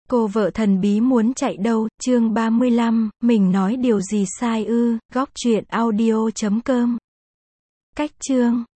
Cô vợ thần bí muốn chạy đâu, chương 35, mình nói điều gì sai ư, góc truyện audio.com. Cách chương